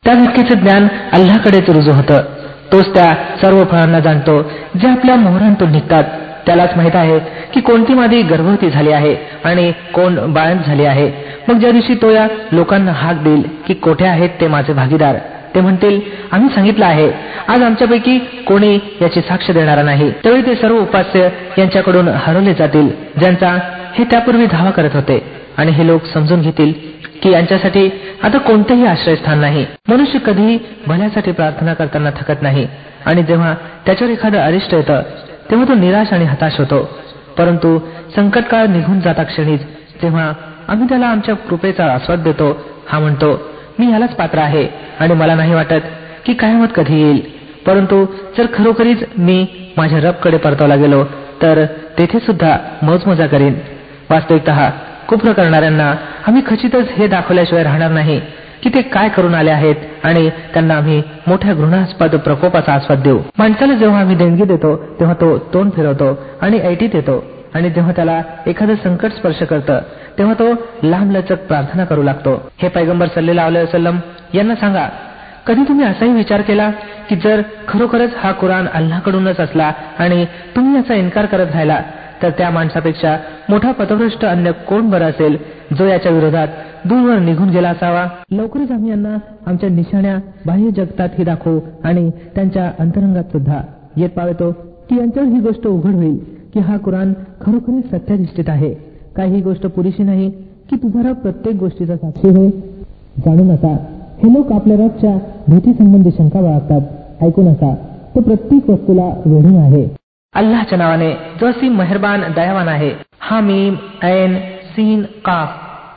त्या घटकेचं ज्ञान अल्लाहकडेच रुजू होतं. तोच त्या सर्व फळांना जाणतो जे आपल्या मोहरांतून निघतात. त्यालाच माहित आहे की कोणती मादी गर्भवती झाली आहे आणि कोण बाळंत झाली आहे. मग ज्या दिवशी तो या लोकांना हाक देईल की कोठे आहेत ते माझे भागीदार, ते म्हणतील आम्ही सांगितलं आहे, आज आमच्यापैकी कोणी याची साक्ष देणारा नाही. त्यावेळी ते सर्व उपास्य यांच्याकडून हरवले जातील ज्यांचा हे त्यापूर्वी धावा करत होते, आणि हे लोक समजून घेतील की यांच्यासाठी आता कोणतेही आश्रयस्थान नाही. मनुष्य कधीही भल्यासाठी प्रार्थना करताना थकत नाही, आणि जेव्हा त्याच्यावर एखादं अरिष्ट येतं तेव्हा तो निराश आणि हताश होतो. परंतु संकटकाळ निघून जाता क्षणीच जेव्हा आम्ही त्याला आमच्या कृपेचा आस्वाद देतो, हा म्हणतो मी ह्यालाच पात्र आहे आणि मला नाही वाटत की कयामत कधी येईल. परंतु जर खरोखरीच मी माझ्या रबकडे परतवला गेलो तर तेथे सुद्धा मौजमजा करीन. वास्तविकतः कुफ्र करणाऱ्यांना आम्ही खचितच हे दाखवल्याशिवाय राहणार नाही की ते काय करून आले आहेत, आणि त्यांना आम्ही मोठ्या घृणास्पद प्रकोपाचा आस्वाद देऊ. माणसाला जेव्हा आम्ही देणगी देतो तेव्हा तो तोंड फिरवतो आणि ऐटीत येतो, आणि जेव्हा त्याला एखादं संकट स्पर्श करतं तेव्हा तो लांबलचक प्रार्थना करू लागतो. हे पैगंबर सल्लल्लाहु अलैहि वसल्लम यांना सांगा, कधी तुम्ही असाही विचार केला की जर खरोखरच हा कुराण अल्लाहकडूनच असला आणि तुम्ही याचा इन्कार करत राहिला तर त्या माणसापेक्षा मोठा पथभ्रष्ट अन्य कोण बरं असेल जो याच्या विरोधात दूरवर निघून गेला असावा. लवकरच आम्ही यांना आमच्या निशाण्या बाह्य जगतातही दाखवू आणि त्यांच्या अंतरंगात सुद्धा येत पावतो की यांच्यावर ही गोष्ट उघड होईल की हा कुराण खरोखरीच सत्याधिष्ठित आहे. काही ही गोष्ट पुरेशी नाही की तुझा रब प्रत्येक गोष्टीचा साक्षी होय. जाणू नका, हे लोक आपल्या रबच्या भीतीसंबंधी शंका बाळगतात. ऐकू नका, तो प्रत्येक वस्तूला वेढून आहे. अल्लाहच्या नावाने जो असीम मेहरबान दयावान आहे. हा मीम ऐन सीन काफ.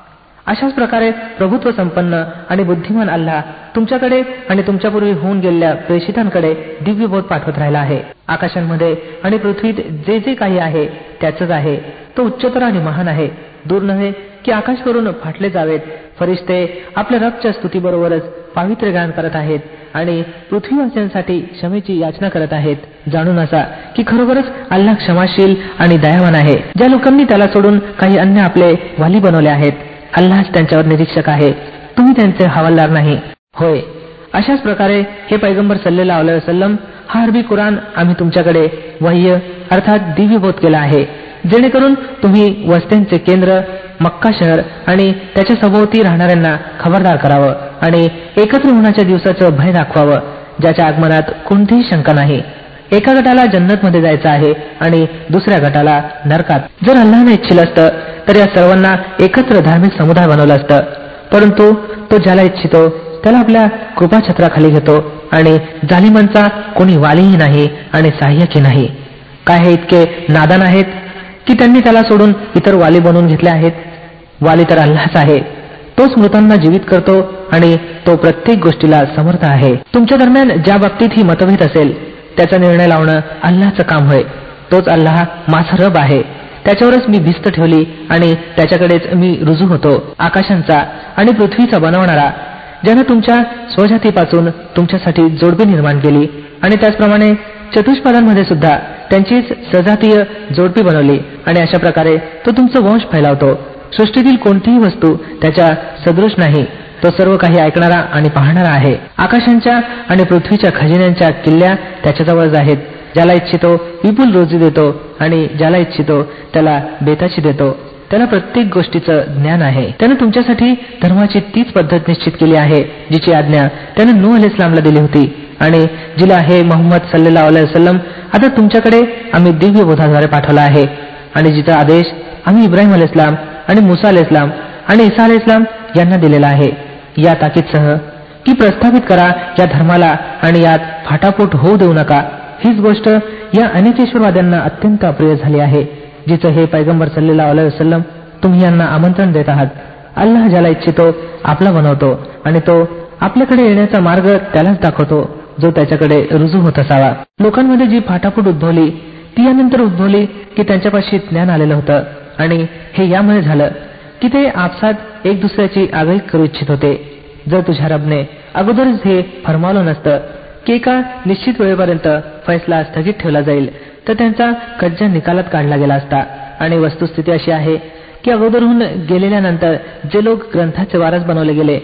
अशाच प्रकारे प्रभुत्व संपन्न आणि बुद्धिमान अल्लाह तुमच्याकडे आणि तुमच्यापूर्वी होऊन गेलेल्या प्रेषितांकडे दिव्य बोध पाठवत राहिला आहे. आकाशांमध्ये आणि पृथ्वीत जे जे काही आहे त्याचंच आहे. तो उच्चतर आणि महान आहे. दूर नव्हे की आकाश करून फाटले जावेत. फरिश्ते आपल्या रबच्या स्तुतीबरोबरच पावित्र्य गान करत आहेत आणि पृथ्वीवासियांसाठी क्षमेची याचना करत आहेत. जाणून असा की खरोखरच अल्लाह क्षमाशील आणि दयावान आहे. ज्या लोकांनी त्याला सोडून काही अन्य आपले वाली बनवले आहेत, अल्लाहच त्यांच्यावर निरीक्षक आहे, तुम्ही त्यांचे हवालदार नाही. होय, अशाच प्रकारे हे पैगंबर सल्लल्लाहु अलैहि वसल्लम हा अरबी कुराण आम्ही तुमच्याकडे वह्य अर्थात दिव्यबोध केला आहे, जेणेकरून तुम्ही वस्त्यांचे केंद्र मक्का शहर आणि त्याच्या सभोवती राहणाऱ्यांना खबरदार करावं आणि एकत्र होण्याच्या दिवसाचं भय दाखवावं, ज्याच्या आगमनात कोणतीही शंका नाही. एका गटाला जन्नतमध्ये जायचं आहे आणि दुसऱ्या गटाला नरकात. जर अल्लाहने इच्छिलं असतं तर या सर्वांना एकत्र धार्मिक समुदाय बनवलं असतं, परंतु तो ज्याला इच्छितो त्याला आपल्या कृपाछत्राखाली घेतो, आणि जालिमांचा कोणी वालीही नाही आणि सहाय्यकही नाही. काय हे इतके नादान आहेत की त्यांनी त्याला सोडून इतर वाली बनवून घेतले आहेत. वाली तर अल्लाहच आहे. तोच मृतांना जीवित करतो आणि तो प्रत्येक गोष्टीला समर्थ आहे. तुमच्या दरम्यान ज्या बाबतीत ही मतभेद असेल त्याचा निर्णय लावणं अल्लाहचं काम होय. तोच अल्लाह माझा रब आहे. त्याच्यावरच मी भिस्त ठेवली आणि त्याच्याकडेच मी रुजू होतो. आकाशांचा आणि पृथ्वीचा बनवणारा, ज्यानं तुमच्या स्वजातीपासून तुमच्यासाठी जोडपी निर्माण केली आणि त्याचप्रमाणे चतुष्पादांमध्ये सुद्धा त्यांचीच सजातीय जोडपी बनवली, आणि अशा प्रकारे तो तुमचं वंश फैलावतो. सृष्टीतील कोणतीही वस्तू त्याच्या सदृश नाही. तो सर्व काही ऐकणारा आणि पाहणारा आहे. आकाशांच्या आणि पृथ्वीच्या खजिन्यांच्या किल्ल्या त्याच्याजवळच आहेत. ज्याला इच्छितो विपुल रोजी देतो आणि ज्याला इच्छितो त्याला बेताची देतो. त्याला प्रत्येक गोष्टीचं ज्ञान आहे. त्यानं तुमच्यासाठी धर्माची तीच पद्धत निश्चित केली आहे जिची आज्ञा त्यानं नूह अलैहिस्सलामला दिली होती, आणि जिला हे मोहम्मद सल्लल्लाहु अलैहि वसल्लम आता तुमच्याकडे आम्ही दिव्य बोधाद्वारे पाठवला आहे, आणि जिचा आदेश आम्ही इब्राहिम अलैहिस्सलाम आणि मुसा अलैहिस्सलाम आणि ईसा अलैहिस्सलाम यांना दिलेला आहे, या ताकीदसह की प्रस्थापित करा या धर्माला आणि यात फाटाफूट होऊ देऊ नका. हीच गोष्ट या अनिकेश्वरवाद्यांना अत्यंत अप्रिय झाली आहे, जिचं हे पैगंबर सल्लल्लाहु अलैहि वसल्लम तुम्ही यांना आमंत्रण देत आहात. अल्लाह ज्याला इच्छितो आपला बनवतो, आणि तो आपल्याकडे येण्याचा मार्ग त्यालाच दाखवतो जो त्याच्याकडे रुजू होत असावा. लोकांमध्ये जी फाटाफूट उद्भवली ती यानंतर उद्भवली की त्यांच्यापाशी ज्ञान आलेलं होतं, आणि हे यामुळे झालं की ते आपसात एक दुसऱ्याची आगळीक करू इच्छित होते. जर तुझ्या रबने अगोदरच हे फरमावलं नसतं की एका निश्चित वेळेपर्यंत फैसला स्थगित ठेवला जाईल तर त्यांचा कज्जा निकालात काढला गेला असता. आणि वस्तुस्थिती अशी आहे की अगोदरहून गेलेल्यानंतर जे लोक ग्रंथाचे वारस बनवले गेले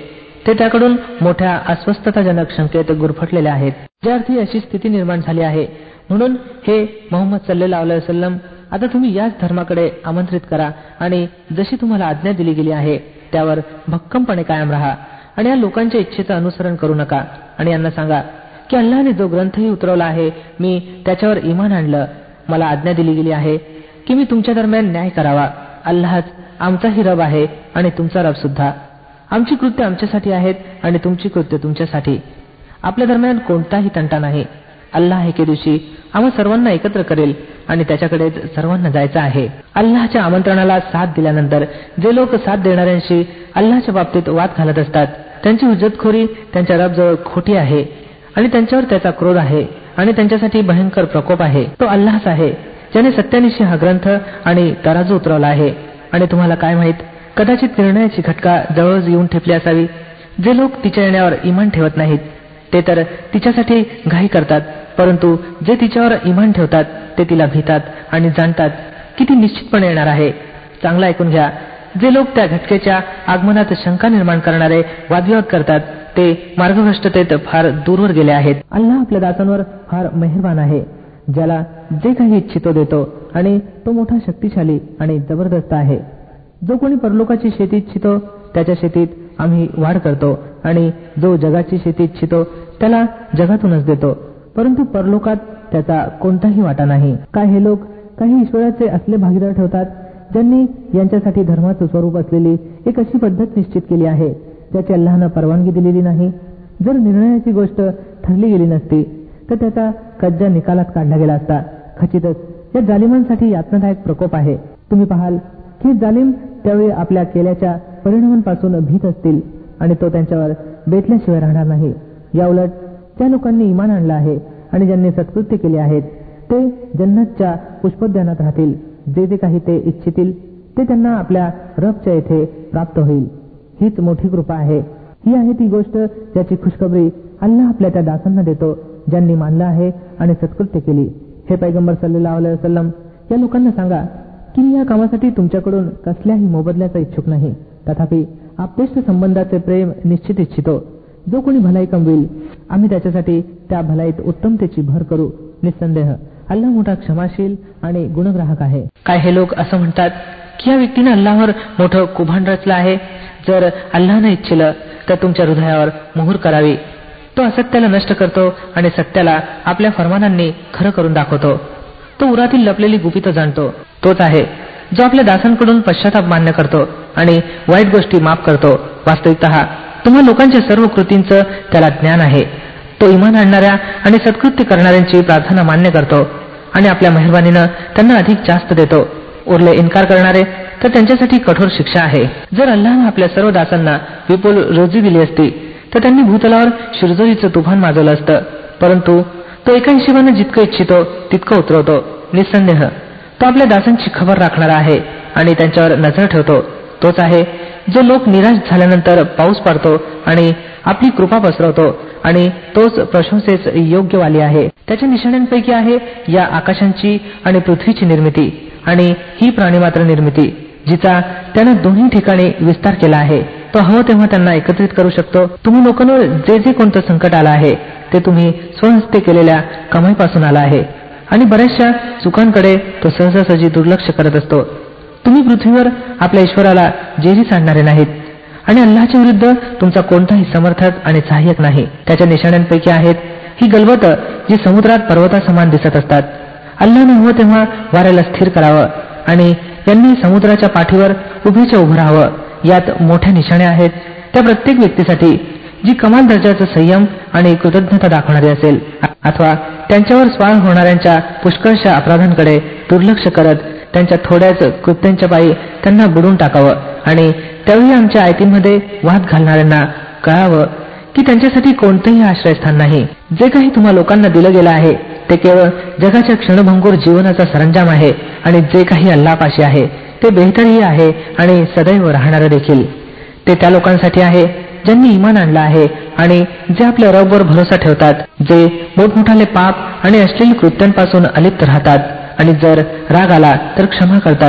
ते त्याकडून मोठ्या अस्वस्थताजनक शंकेत गुरफटलेले आहेत. ज्या अर्थी अशी स्थिती निर्माण झाली आहे. म्हणून हे मोहम्मद सल्लल्लाहु अलैहि वसल्लम, आता तुम्ही याच धर्माकडे आमंत्रित करा आणि जशी तुम्हाला आज्ञा दिली गेली आहे त्यावर भक्कमपणे कायम राहा आणि या लोकांच्या इच्छेचं अनुसरण करू नका. आणि यांना सांगा की अल्लाहने जो ग्रंथही उतरवला आहे मी त्याच्यावर इमान आणलं. मला आज्ञा दिली गेली आहे की मी तुमच्या दरम्यान न्याय करावा. अल्लाहच आमचाही रब आहे आणि तुमचा रब सुद्धा. आमची कृत्य आमच्यासाठी आहेत आणि तुमची कृत्य तुमच्यासाठी. आपल्या दरम्यान कोणताही तंटा नाही. अल्लाह एके दिवशी आम्हा सर्वांना एकत्र करेल आणि त्याच्याकडेच सर्वांना जायचं आहे. अल्लाहच्या आमंत्रणाला साथ दिल्यानंतर जे लोक साथ देणाऱ्यांशी अल्लाहच्या बाबतीत वाद घालत असतात त्यांची हुज्जतखोरी त्यांच्या रबजवळ खोटी आहे आणि त्यांच्यावर त्याचा क्रोध आहे आणि त्यांच्यासाठी भयंकर प्रकोप आहे. तो अल्लाहच आहे ज्याने सत्यानिशी हा ग्रंथ आणि तराजू उतरवला आहे. आणि तुम्हाला काय माहित, कदाचित निर्णयाची घटका जवळ येऊन ठेपली असावी. जे लोक तिच्या येण्यावर इमान ठेवत नाहीत ते तर तिच्यासाठी घाई करतात, परंतु जे तिच्यावर इमान ठेवतात ते तिला भीतात आणि जाणतात की ती निश्चितपणे येणार आहे. चांगलं ऐकून घ्या, जे लोक त्या घटकेच्या आगमनात शंका निर्माण करणारे वादविवाद करतात ते मार्गभ्रष्टतेत फार दूरवर गेले आहेत. अल्लाह आपल्या दासांवर फार मेहरबान आहे. ज्याला जे काही इच्छितो देतो आणि तो मोठा शक्तिशाली आणि जबरदस्त आहे. जो कोणी परलोकाची शेती इच्छितो त्याच्या शेतीत आम्ही वाढ करतो आणि जो जगाची शेती इच्छितो त्याला जगातूनच देतो, परंतु परलोकात त्याचा कोणताही वाटा नाही. काय हे लोक काही ईश्वराचे असले भागीदार ठेवतात ज्यांनी यांच्यासाठी धर्माचं स्वरूप असलेली एक अशी पद्धत निश्चित केली आहे ज्याची अल्लाहनं परवानगी दिलेली नाही. जर निर्णयाची गोष्ट ठरली गेली नसती तर त्याचा कज्जा निकालात काढला गेला असता. खचितच या जालिमांसाठी यातनादायक प्रकोप आहे. तुम्ही पाहाल की जालिम त्यावेळी आपल्या केल्याच्या परिणामांपासून भीत असतील आणि तो त्यांच्यावर बेतल्याशिवाय राहणार नाही. या उलट ज्या लोकांनी इमान आणलं आहे आणि ज्यांनी सत्कृत्य केले आहेत ते जन्नतच्या पुष्पोद्यानात राहतील. जे जे काही ते इच्छितील ते त्यांना आपल्या रबच्या येथे प्राप्त होईल. हीच मोठी कृपा आहे. ही आहे ती गोष्ट ज्याची खुशखबरी अल्लाह आपल्या त्या दासांना देतो ज्यांनी मानलं आहे आणि सत्कृत्य केली. हे पैगंबर सल्लल्लाहु अलैहि वसल्लम, या लोकांना सांगा की मी या कामासाठी तुमच्याकडून कसल्याही मोबदल्याचा इच्छुक नाही. तथापि आप्तेष्ट संबंधाचे प्रेम निश्चित इच्छितो. जो कोणी भलाई कमवेल आम्ही त्याच्यासाठी त्या भलाईत उत्तमतेची भर करू. निसंदेह अल्लाह मोठा क्षमाशील आणि गुणग्राहक आहे. काय हे लोक असं म्हणतात की या व्यक्तीने अल्लाहवर मोठं कुभांड रचलं आहे. जर अल्लाहनं इच्छिलं तर तुमच्या हृदयावर मोहर करावी. तो असत्याला नष्ट करतो आणि सत्याला आपल्या फरमानांनी खरं करून दाखवतो. तो उरातील लपलेली गुपितं जाणतो. तोच आहे जो आपल्या दासांकडून पश्चाताप मान्य करतो आणि वाईट गोष्टी माफ करतो. वास्तविकतः तुम्हा लोकांच्या सर्व कृतींचं त्याला ज्ञान आहे. तो इमान आणणाऱ्या आणि सत्कृत्य करणाऱ्यांची प्रार्थना मान्य करतो आणि आपल्या मेहरबानीनं त्यांना अधिक जास्त देतो. उरले इन्कार करणारे तर त्यांच्यासाठी कठोर शिक्षा आहे. जर अल्लाहनं आपल्या सर्व दासांना विपुल रोजी दिली असती तर त्यांनी भूतलावर शिरजोरीचं तुफान माजवलं असतं, परंतु तो एका हिशोबानं जितकं इच्छितो तितकं उतरवतो. निसंदेह तो आपल्या दासांची खबर राखणारा आहे आणि त्यांच्यावर नजर ठेवतो. तोच आहे जो लोक निराश झाल्यानंतर पाऊस पाडतो आणि आपली कृपा पसरवतो आणि तोच प्रशंसेस योग्यवाली आहे. त्याच्या निशाण्यांपैकी आहे या आकाशांची आणि पृथ्वीची निर्मिती आणि ही प्राणीमात्र निर्मिती जिचा त्यानं दोन्ही ठिकाणी विस्तार केला आहे. तो हवं तेव्हा त्यांना एकत्रित करू शकतो. तुम्ही लोकांवर जे जे कोणतं संकट आलं आहे ते तुम्ही स्वहस्ते केलेल्या कमाईपासून आलं आहे आणि बऱ्याचशा चुकांकडे तो सहजासहजी दुर्लक्ष करत असतो. तुम्ही पृथ्वीवर आपल्या ईश्वराला जेरी सांडणारे नाहीत आणि अल्लाहच्या विरुद्ध तुमचा कोणताही समर्थक आणि सहाय्यक नाही. त्याच्या निशाण्यांपैकी आहेत ही गलबत जी समुद्रात पर्वतासमान दिसत असतात. अल्लाहने हवं तेव्हा वाऱ्याला स्थिर करावं आणि यांनी समुद्राच्या पाठीवर उभेच्या उभं राहावं. यात मोठ्या निशाण्या आहेत त्या प्रत्येक व्यक्तीसाठी जी कमाल दर्जाचं संयम आणि कृतज्ञता दाखवणारी असेल अथवा त्यांच्यावर स्वार होणाऱ्यांच्या पुष्कळशा अपराधांकडे दुर्लक्ष करत त्यांच्या थोड्याच कृत्यांच्या पायी त्यांना बुडून टाकावं. आणि त्यावेळी आमच्या आयतींमध्ये वाद घालणाऱ्यांना कळावं की त्यांच्यासाठी कोणतंही आश्रयस्थान नाही. जे काही तुम्हा लोकांना दिलं गेलं आहे ते केवळ जगाच्या क्षणभंगूर जीवनाचा सरंजाम आहे आणि जे काही अल्लाहपाशी आहे ते बेहतरही आहे आणि सदैव राहणारं देखील. ते त्या लोकांसाठी आहे ज्यांनी इमान आणलं आहे आणि जे आपल्या रबवर भरोसा ठेवतात, जे मोठमोठाले पाप आणि अश्लील कृत्यांपासून अलिप्त राहतात आणि जर राग आला तर क्षमा करतात.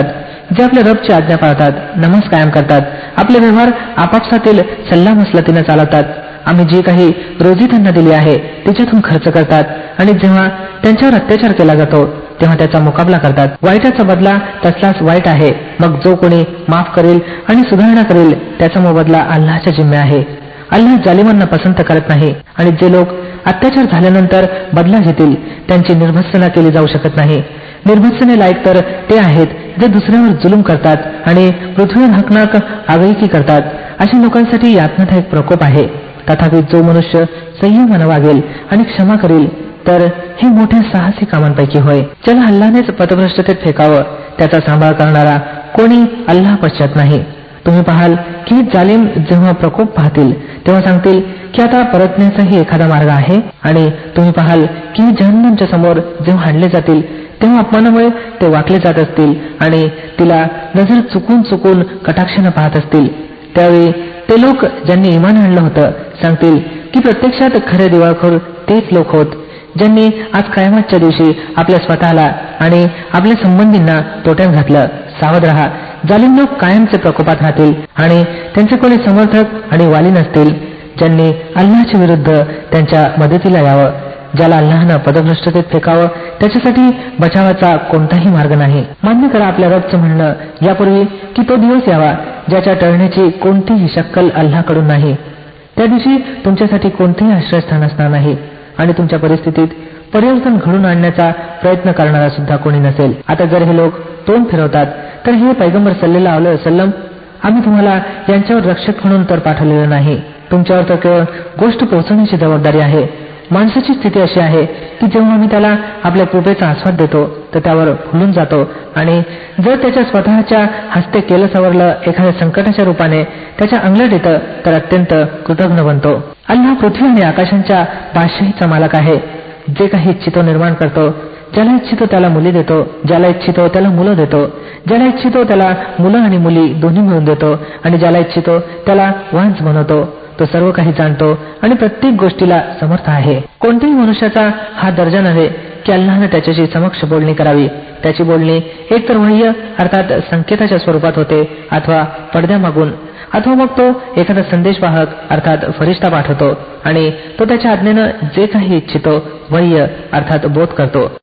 जे आपल्या रबची आज्ञा पाळतात, नमाज कायम करतात, आपले व्यवहार आपापसातील सल्लामसलतीने चालवतात, आम्ही जी काही रोजी त्यांना दिली आहे तिच्यातून खर्च करतात आणि जेव्हा त्यांच्यावर अत्याचार केला जातो तेव्हा त्याचा मुकाबला करतात. वाईटाचा बदला तसलाच वाईट आहे. मग जो कोणी माफ करेल आणि सुधारणा करेल त्याचा मोबदला अल्लाहच्या जिम्मे आहे. अल्लाह जालिमांना पसंत करत नाही. आणि जे लोक अत्याचार झाल्यानंतर बदला घेतील त्यांची निर्भत्सना केली जाऊ शकत नाही. निर्भत्सने लायक तर ते आहेत जे दुसऱ्यावर जुलूम करतात आणि पृथ्वीवर हकनाक आगळीकी करतात. अशा लोकांसाठी यातनादायक प्रकोप आहे. तथापि जो मनुष्य संयमाने वागेल आणि क्षमा करेल तर हे मोठ्या साहसी कामांपैकी होय. ज्याला अल्लानेच पथभ्रष्टतेत फेकावं त्याचा सांभाळ करणारा कोणी अल्लाह पश्चात नाही. तुम्ही पाहाल की जालिम जेव्हा प्रकोप पाहतील तेव्हा सांगतील की आता परतण्याचाही एखादा मार्ग आहे. आणि तुम्ही पाहाल की जहन्नमच्या समोर जेव्हा आणले जातील तेव्हा अपमानामुळे ते वाकले जात असतील आणि तिला नजर चुकून चुकून कटाक्षाने पाहत असतील. त्यावेळी ते लोक ज्यांनी इमान आणलं होतं सांगतील की प्रत्यक्षात खरे दिवाळखोर तेच लोक होत ज्यांनी आज कयामतच्या दिवशी आपल्या स्वतःला आणि आपल्या संबंधींना तोट्यात घातलं. सावध रहा, जालिम लोक कायमचे प्रकोपात राहतील आणि त्यांचे कोणी समर्थक आणि वाली नसतील ज्यांनी अल्लाहच्या विरुद्ध त्यांच्या मदतीला यावं. ज्याला अल्लाहनं पदभ्रष्टतेत फेकावं त्याच्यासाठी बचावाचा कोणताही मार्ग नाही. मान्य करा आपल्या रबचं म्हणणं यापूर्वी की तो दिवस यावा ज्याच्या टळण्याची कोणतीही शक्कल अल्लाहकडून नाही. त्या दिवशी तुमच्यासाठी कोणतेही आश्रयस्थान असणार नाही आणि तुमच्या परिस्थितीत परिवर्तन घडून आणण्याचा प्रयत्न करणारा सुद्धा कोणी नसेल. आता जर हे लोक तोंड फिरवतात तर हे पैगंबर सल्लल्लाहु अलैहि वसल्लम, आम्ही तुम्हाला यांच्यावर रक्षक म्हणून तर पाठवलेलं नाही. तुमच्यावर तर केवळ गोष्ट पोहोचवण्याची जबाबदारी आहे. माणसाची स्थिती अशी आहे की जेव्हा आम्ही त्याला आपल्या कृपेचा आस्वाद देतो तर त्यावर फुलून जातो आणि जर त्याच्या स्वतःच्या हस्ते केलं सवरलं एखाद्या संकटाच्या रूपाने त्याच्या अंगलट येतं तर अत्यंत कृतज्ञ बनतो. अल्लाह पृथ्वी आणि आकाशांच्या बादशाहीचा मालक आहे. जे काही इच्छितो निर्माण करतो. ज्याला इच्छितो त्याला मुली देतो, ज्याला इच्छितो त्याला मुलं देतो, ज्याला इच्छितो त्याला मुलं आणि मुली दोन्ही मिळून देतो आणि ज्याला इच्छितो त्याला वांझ बनवतो. तो सर्व काही जाणतो आणि प्रत्येक गोष्टीला समर्थ आहे. कोणत्याही मनुष्याचा हा दर्जा नव्हे की अल्लाहनं त्याच्याशी समक्ष बोलणी करावी. त्याची बोलणी एकतर वह्य अर्थात संकेताच्या स्वरूपात होते अथवा पडद्यामागून, अथवा मग तो एखादा संदेशवाहक अर्थात फरिश्ता पाठवतो आणि तो त्याच्या आज्ञेनं जे काही इच्छितो वह्य अर्थात बोध करतो.